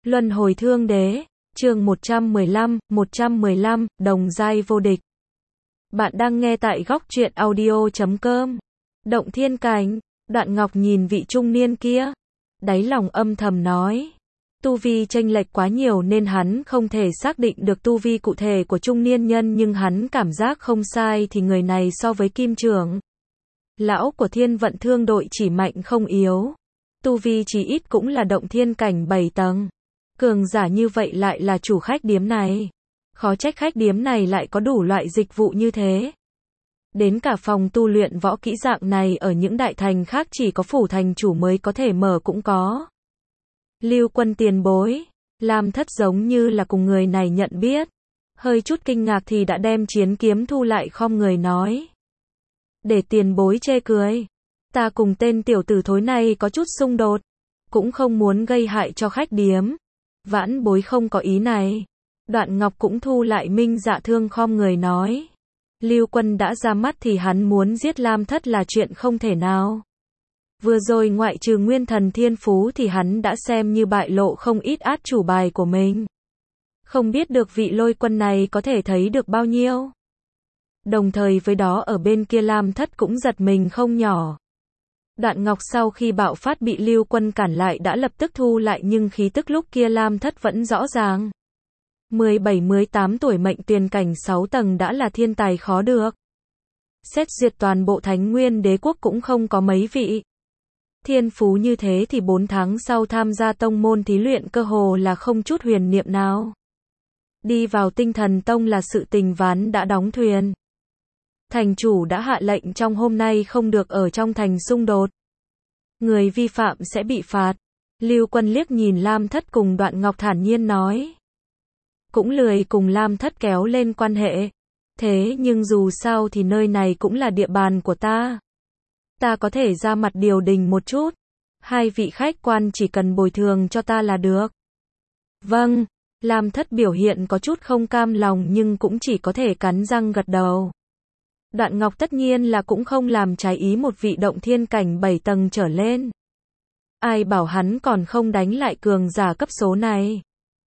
Luân hồi thương đế, chương 115, đồng giai vô địch. Bạn đang nghe tại góc truyện audio.com. Động thiên cảnh, Đoạn Ngọc nhìn vị trung niên kia, đáy lòng âm thầm nói. Tu vi chênh lệch quá nhiều nên hắn không thể xác định được tu vi cụ thể của trung niên nhân, nhưng hắn cảm giác không sai thì người này so với Kim Trưởng lão của Thiên Vận Thương đội chỉ mạnh không yếu. Tu vi chỉ ít cũng là động thiên cảnh 7 tầng. Cường giả như vậy lại là chủ khách điếm này. Khó trách khách điếm này lại có đủ loại dịch vụ như thế. Đến cả phòng tu luyện võ kỹ dạng này ở những đại thành khác chỉ có phủ thành chủ mới có thể mở cũng có. Lưu Quân tiền bối, Lam Thất giống như là cùng người này nhận biết. Hơi chút kinh ngạc thì đã đem chiến kiếm thu lại, khom người nói. Để tiền bối chê cười. Ta cùng tên tiểu tử thối này có chút xung đột. Cũng không muốn gây hại cho khách điếm. Vãn bối không có ý này. Đoạn Ngọc cũng thu lại minh dạ thương, khom người nói. Lưu Quân đã ra mắt thì hắn muốn giết Lam Thất là chuyện không thể nào. Vừa rồi ngoại trừ nguyên thần thiên phú thì hắn đã xem như bại lộ không ít át chủ bài của mình. Không biết được vị Lôi Quân này có thể thấy được bao nhiêu. Đồng thời với đó ở bên kia Lam Thất cũng giật mình không nhỏ. Đoạn Ngọc sau khi bạo phát bị Lưu Quân cản lại đã lập tức thu lại, nhưng khí tức lúc kia Lam Thất vẫn rõ ràng. 17-18 tuổi, mệnh tuyền cảnh 6 tầng đã là thiên tài khó được. Xét duyệt toàn bộ Thánh Nguyên Đế quốc cũng không có mấy vị. Thiên phú như thế thì 4 tháng sau tham gia tông môn thí luyện cơ hồ là không chút huyền niệm nào. Đi vào Tinh Thần Tông là sự tình ván đã đóng thuyền. Thành chủ đã hạ lệnh trong hôm nay không được ở trong thành xung đột. Người vi phạm sẽ bị phạt. Lưu Quân liếc nhìn Lam Thất cùng Đoạn Ngọc thản nhiên nói. Cũng lười cùng Lam Thất kéo lên quan hệ. Thế nhưng dù sao thì nơi này cũng là địa bàn của ta. Ta có thể ra mặt điều đình một chút. Hai vị khách quan chỉ cần bồi thường cho ta là được. Vâng. Lam Thất biểu hiện có chút không cam lòng nhưng cũng chỉ có thể cắn răng gật đầu. Đoạn Ngọc tất nhiên là cũng không làm trái ý một vị động thiên cảnh 7 tầng trở lên. Ai bảo hắn còn không đánh lại cường giả cấp số này.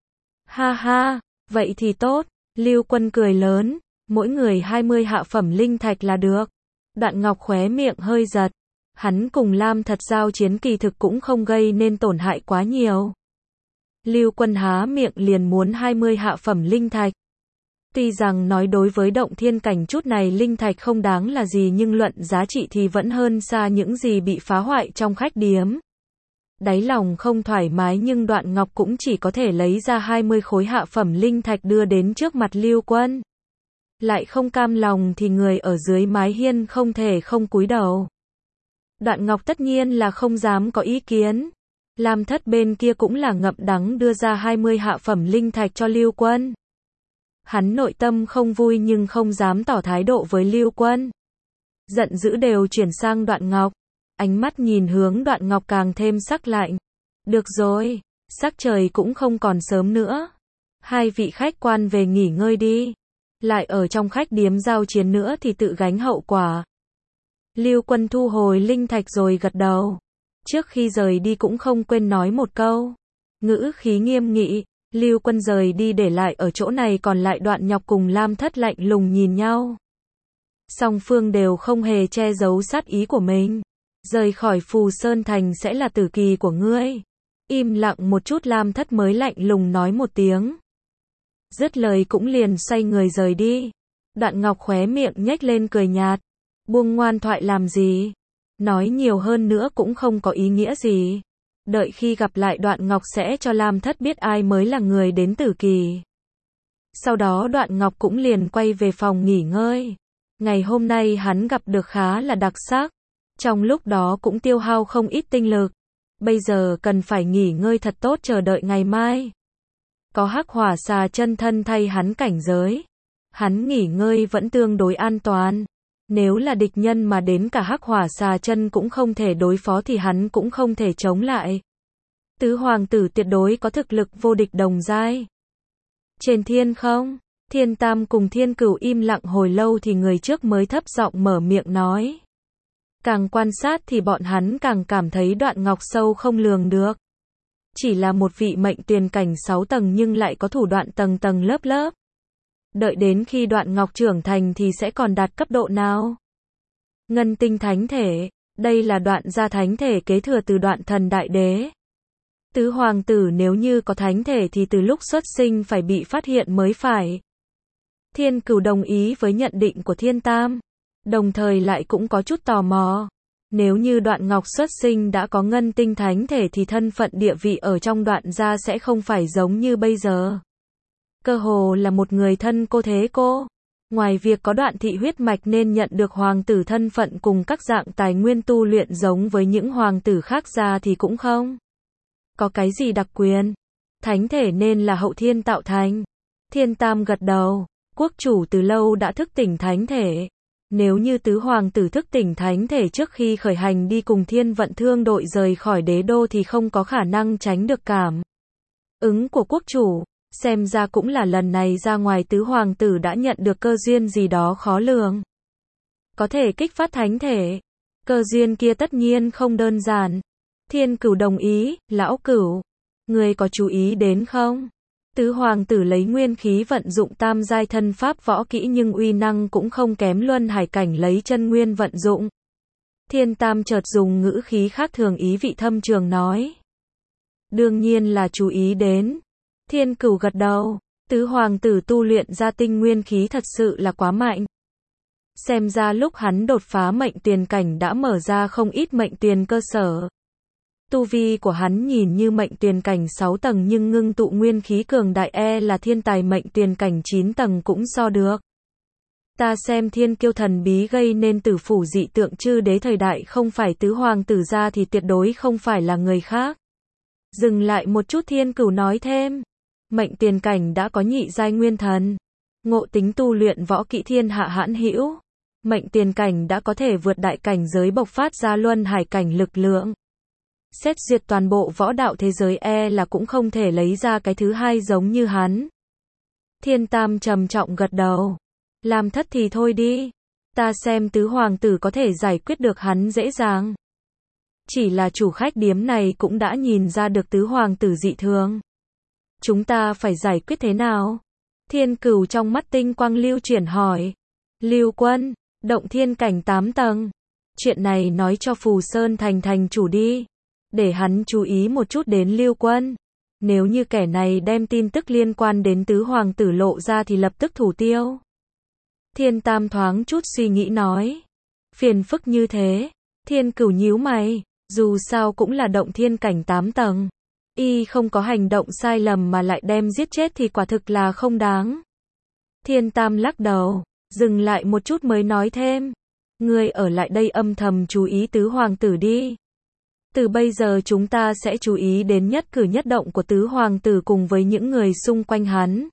Ha ha, vậy thì tốt. Lưu Quân cười lớn, mỗi người 20 hạ phẩm linh thạch là được. Đoạn Ngọc khóe miệng hơi giật. Hắn cùng Lam Thất giao chiến kỳ thực cũng không gây nên tổn hại quá nhiều. Lưu Quân há miệng liền muốn 20 hạ phẩm linh thạch. Tuy rằng nói đối với động thiên cảnh chút này linh thạch không đáng là gì, nhưng luận giá trị thì vẫn hơn xa những gì bị phá hoại trong khách điếm. Đáy lòng không thoải mái nhưng Đoạn Ngọc cũng chỉ có thể lấy ra 20 khối hạ phẩm linh thạch đưa đến trước mặt Lưu Quân. Lại không cam lòng thì người ở dưới mái hiên không thể không cúi đầu. Đoạn Ngọc tất nhiên là không dám có ý kiến. Lam Thất bên kia cũng là ngậm đắng đưa ra 20 hạ phẩm linh thạch cho Lưu Quân. Hắn nội tâm không vui nhưng không dám tỏ thái độ với Lưu Quân. Giận dữ đều chuyển sang Đoạn Ngọc. Ánh mắt nhìn hướng Đoạn Ngọc càng thêm sắc lạnh. Được rồi, sắc trời cũng không còn sớm nữa. Hai vị khách quan về nghỉ ngơi đi. Lại ở trong khách điếm giao chiến nữa thì tự gánh hậu quả. Lưu Quân thu hồi linh thạch rồi gật đầu. Trước khi rời đi cũng không quên nói một câu. Ngữ khí nghiêm nghị. Lưu Quân rời đi để lại ở chỗ này còn lại Đoạn Ngọc cùng Lam Thất lạnh lùng nhìn nhau. Song phương đều không hề che giấu sát ý của mình. Rời khỏi Phù Sơn Thành sẽ là tử kỳ của ngươi. Im lặng một chút Lam Thất mới lạnh lùng nói một tiếng. Dứt lời cũng liền xoay người rời đi. Đoạn Ngọc khóe miệng nhếch lên cười nhạt. Buông ngoan thoại làm gì? Nói nhiều hơn nữa cũng không có ý nghĩa gì. Đợi khi gặp lại Đoạn Ngọc sẽ cho Lam Thất biết ai mới là người đến tử kỳ. Sau đó Đoạn Ngọc cũng liền quay về phòng nghỉ ngơi. Ngày hôm nay hắn gặp được khá là đặc sắc. Trong lúc đó cũng tiêu hao không ít tinh lực. Bây giờ cần phải nghỉ ngơi thật tốt chờ đợi ngày mai. Có Hắc Hỏa Xà chân thân thay hắn cảnh giới. Hắn nghỉ ngơi vẫn tương đối an toàn. Nếu là địch nhân mà đến cả Hắc Hỏa Xà chân cũng không thể đối phó thì hắn cũng không thể chống lại. Tứ hoàng tử tuyệt đối có thực lực vô địch đồng giai. Trên thiên không, Thiên Tam cùng Thiên Cửu im lặng hồi lâu thì người trước mới thấp giọng mở miệng nói. Càng quan sát thì bọn hắn càng cảm thấy Đoạn Ngọc sâu không lường được. Chỉ là một vị mệnh tuyền cảnh 6 tầng nhưng lại có thủ đoạn tầng tầng lớp lớp. Đợi đến khi Đoạn Ngọc trưởng thành thì sẽ còn đạt cấp độ nào? Ngân tinh thánh thể, đây là Đoạn gia thánh thể kế thừa từ Đoạn thần đại đế. Tứ hoàng tử nếu như có thánh thể thì từ lúc xuất sinh phải bị phát hiện mới phải. Thiên Cửu đồng ý với nhận định của Thiên Tam, đồng thời lại cũng có chút tò mò. Nếu như Đoạn Ngọc xuất sinh đã có ngân tinh thánh thể thì thân phận địa vị ở trong Đoạn gia sẽ không phải giống như bây giờ. Cơ hồ là một người thân cô thế cô. Ngoài việc có Đoạn thị huyết mạch nên nhận được hoàng tử thân phận cùng các dạng tài nguyên tu luyện giống với những hoàng tử khác ra thì cũng không có cái gì đặc quyền. Thánh thể nên là hậu thiên tạo thành. Thiên Tam gật đầu. Quốc chủ từ lâu đã thức tỉnh thánh thể. Nếu như tứ hoàng tử thức tỉnh thánh thể trước khi khởi hành đi cùng Thiên Vận Thương đội rời khỏi đế đô thì không có khả năng tránh được cảm ứng của quốc chủ. Xem ra cũng là lần này ra ngoài tứ hoàng tử đã nhận được cơ duyên gì đó khó lường. Có thể kích phát thánh thể. Cơ duyên kia tất nhiên không đơn giản. Thiên Cửu đồng ý, lão Cửu. Người có chú ý đến không? Tứ hoàng tử lấy nguyên khí vận dụng tam giai thân pháp võ kỹ nhưng uy năng cũng không kém Luân Hải cảnh lấy chân nguyên vận dụng. Thiên Tam chợt dùng ngữ khí khác thường ý vị thâm trường nói. Đương nhiên là chú ý đến. Thiên Cửu gật đầu. Tứ hoàng tử tu luyện ra tinh nguyên khí thật sự là quá mạnh. Xem ra lúc hắn đột phá mệnh tuyền cảnh đã mở ra không ít mệnh tuyền cơ sở. Tu vi của hắn nhìn như mệnh tuyền cảnh 6 tầng nhưng ngưng tụ nguyên khí cường đại là thiên tài mệnh tuyền cảnh 9 tầng cũng so được. Ta xem thiên kiêu thần bí gây nên tử phủ dị tượng chư đế thời đại không phải tứ hoàng tử ra thì tuyệt đối không phải là người khác. Dừng lại một chút Thiên Cửu nói thêm. Mệnh tuyền cảnh đã có nhị giai nguyên thần. Ngộ tính tu luyện võ kỹ thiên hạ hãn hữu. Mệnh tuyền cảnh đã có thể vượt đại cảnh giới bộc phát ra luân hải cảnh lực lượng. Xét duyệt toàn bộ võ đạo thế giới là cũng không thể lấy ra cái thứ hai giống như hắn. Thiên Tam trầm trọng gật đầu. Làm thất thì thôi đi. Ta xem tứ hoàng tử có thể giải quyết được hắn dễ dàng. Chỉ là chủ khách điếm này cũng đã nhìn ra được tứ hoàng tử dị thường. Chúng ta phải giải quyết thế nào? Thiên Cửu trong mắt tinh quang lưu chuyển hỏi. Lưu Quân, động thiên cảnh 8 tầng. Chuyện này nói cho Phù Sơn thành thành chủ đi. Để hắn chú ý một chút đến Lưu Quân. Nếu như kẻ này đem tin tức liên quan đến tứ hoàng tử lộ ra thì lập tức thủ tiêu. Thiên Tam thoáng chút suy nghĩ nói. Phiền phức như thế. Thiên Cửu nhíu mày. Dù sao cũng là động thiên cảnh 8 tầng. Y không có hành động sai lầm mà lại đem giết chết thì quả thực là không đáng. Thiên Tam lắc đầu. Dừng lại một chút mới nói thêm. Ngươi ở lại đây âm thầm chú ý tứ hoàng tử đi. Từ bây giờ chúng ta sẽ chú ý đến nhất cử nhất động của tứ hoàng tử cùng với những người xung quanh hắn.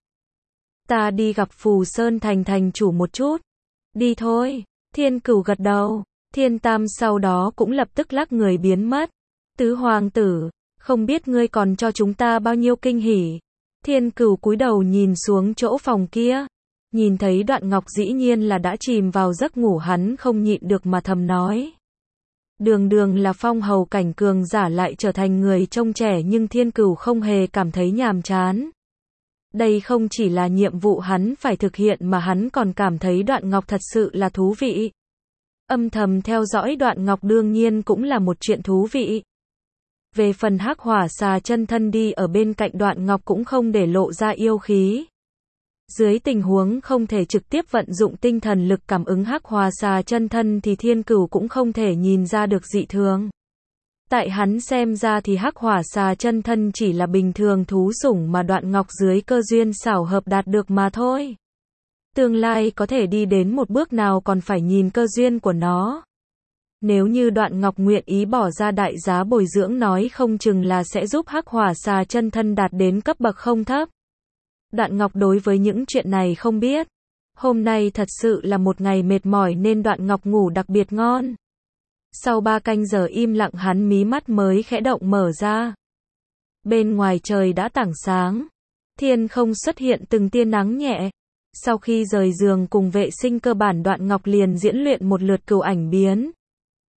Ta đi gặp Phù Sơn thành thành chủ một chút. Đi thôi. Thiên Cửu gật đầu. Thiên Tam sau đó cũng lập tức lắc người biến mất. Tứ hoàng tử, không biết ngươi còn cho chúng ta bao nhiêu kinh hỉ. Thiên Cửu cúi đầu nhìn xuống chỗ phòng kia. Nhìn thấy Đoạn Ngọc dĩ nhiên là đã chìm vào giấc ngủ hắn không nhịn được mà thầm nói. Đường đường là phong hầu cảnh cường giả lại trở thành người trông trẻ nhưng Thiên Cửu không hề cảm thấy nhàm chán. Đây không chỉ là nhiệm vụ hắn phải thực hiện mà hắn còn cảm thấy Đoạn Ngọc thật sự là thú vị. Âm thầm theo dõi Đoạn Ngọc đương nhiên cũng là một chuyện thú vị. Về phần Hắc Hỏa Xà chân thân đi ở bên cạnh Đoạn Ngọc cũng không để lộ ra yêu khí. Dưới tình huống không thể trực tiếp vận dụng tinh thần lực cảm ứng Hắc Hỏa Xà chân thân thì Thiên Cửu cũng không thể nhìn ra được dị thường. Tại hắn xem ra thì Hắc Hỏa Xà chân thân chỉ là bình thường thú sủng mà Đoạn Ngọc dưới cơ duyên xảo hợp đạt được mà thôi. Tương lai có thể đi đến một bước nào còn phải nhìn cơ duyên của nó. Nếu như Đoạn Ngọc nguyện ý bỏ ra đại giá bồi dưỡng nói không chừng là sẽ giúp Hắc Hỏa Xà chân thân đạt đến cấp bậc không thấp. Đoạn Ngọc đối với những chuyện này không biết. Hôm nay thật sự là một ngày mệt mỏi nên Đoạn Ngọc ngủ đặc biệt ngon. Sau 3 canh giờ im lặng hắn mí mắt mới khẽ động mở ra. Bên ngoài trời đã tảng sáng. Thiên không xuất hiện từng tia nắng nhẹ. Sau khi rời giường cùng vệ sinh cơ bản Đoạn Ngọc liền diễn luyện một lượt cửu ảnh biến.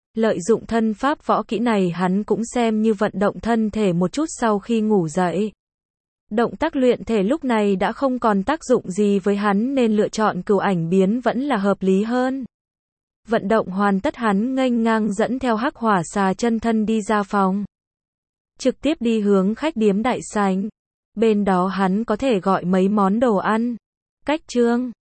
Lợi dụng thân pháp võ kỹ này hắn cũng xem như vận động thân thể một chút sau khi ngủ dậy. Động tác luyện thể lúc này đã không còn tác dụng gì với hắn nên lựa chọn cửu ảnh biến vẫn là hợp lý hơn. Vận động hoàn tất hắn nghênh ngang dẫn theo Hắc Hỏa Xà chân thân đi ra phòng. Trực tiếp đi hướng khách điếm đại sảnh. Bên đó hắn có thể gọi mấy món đồ ăn. Cách chương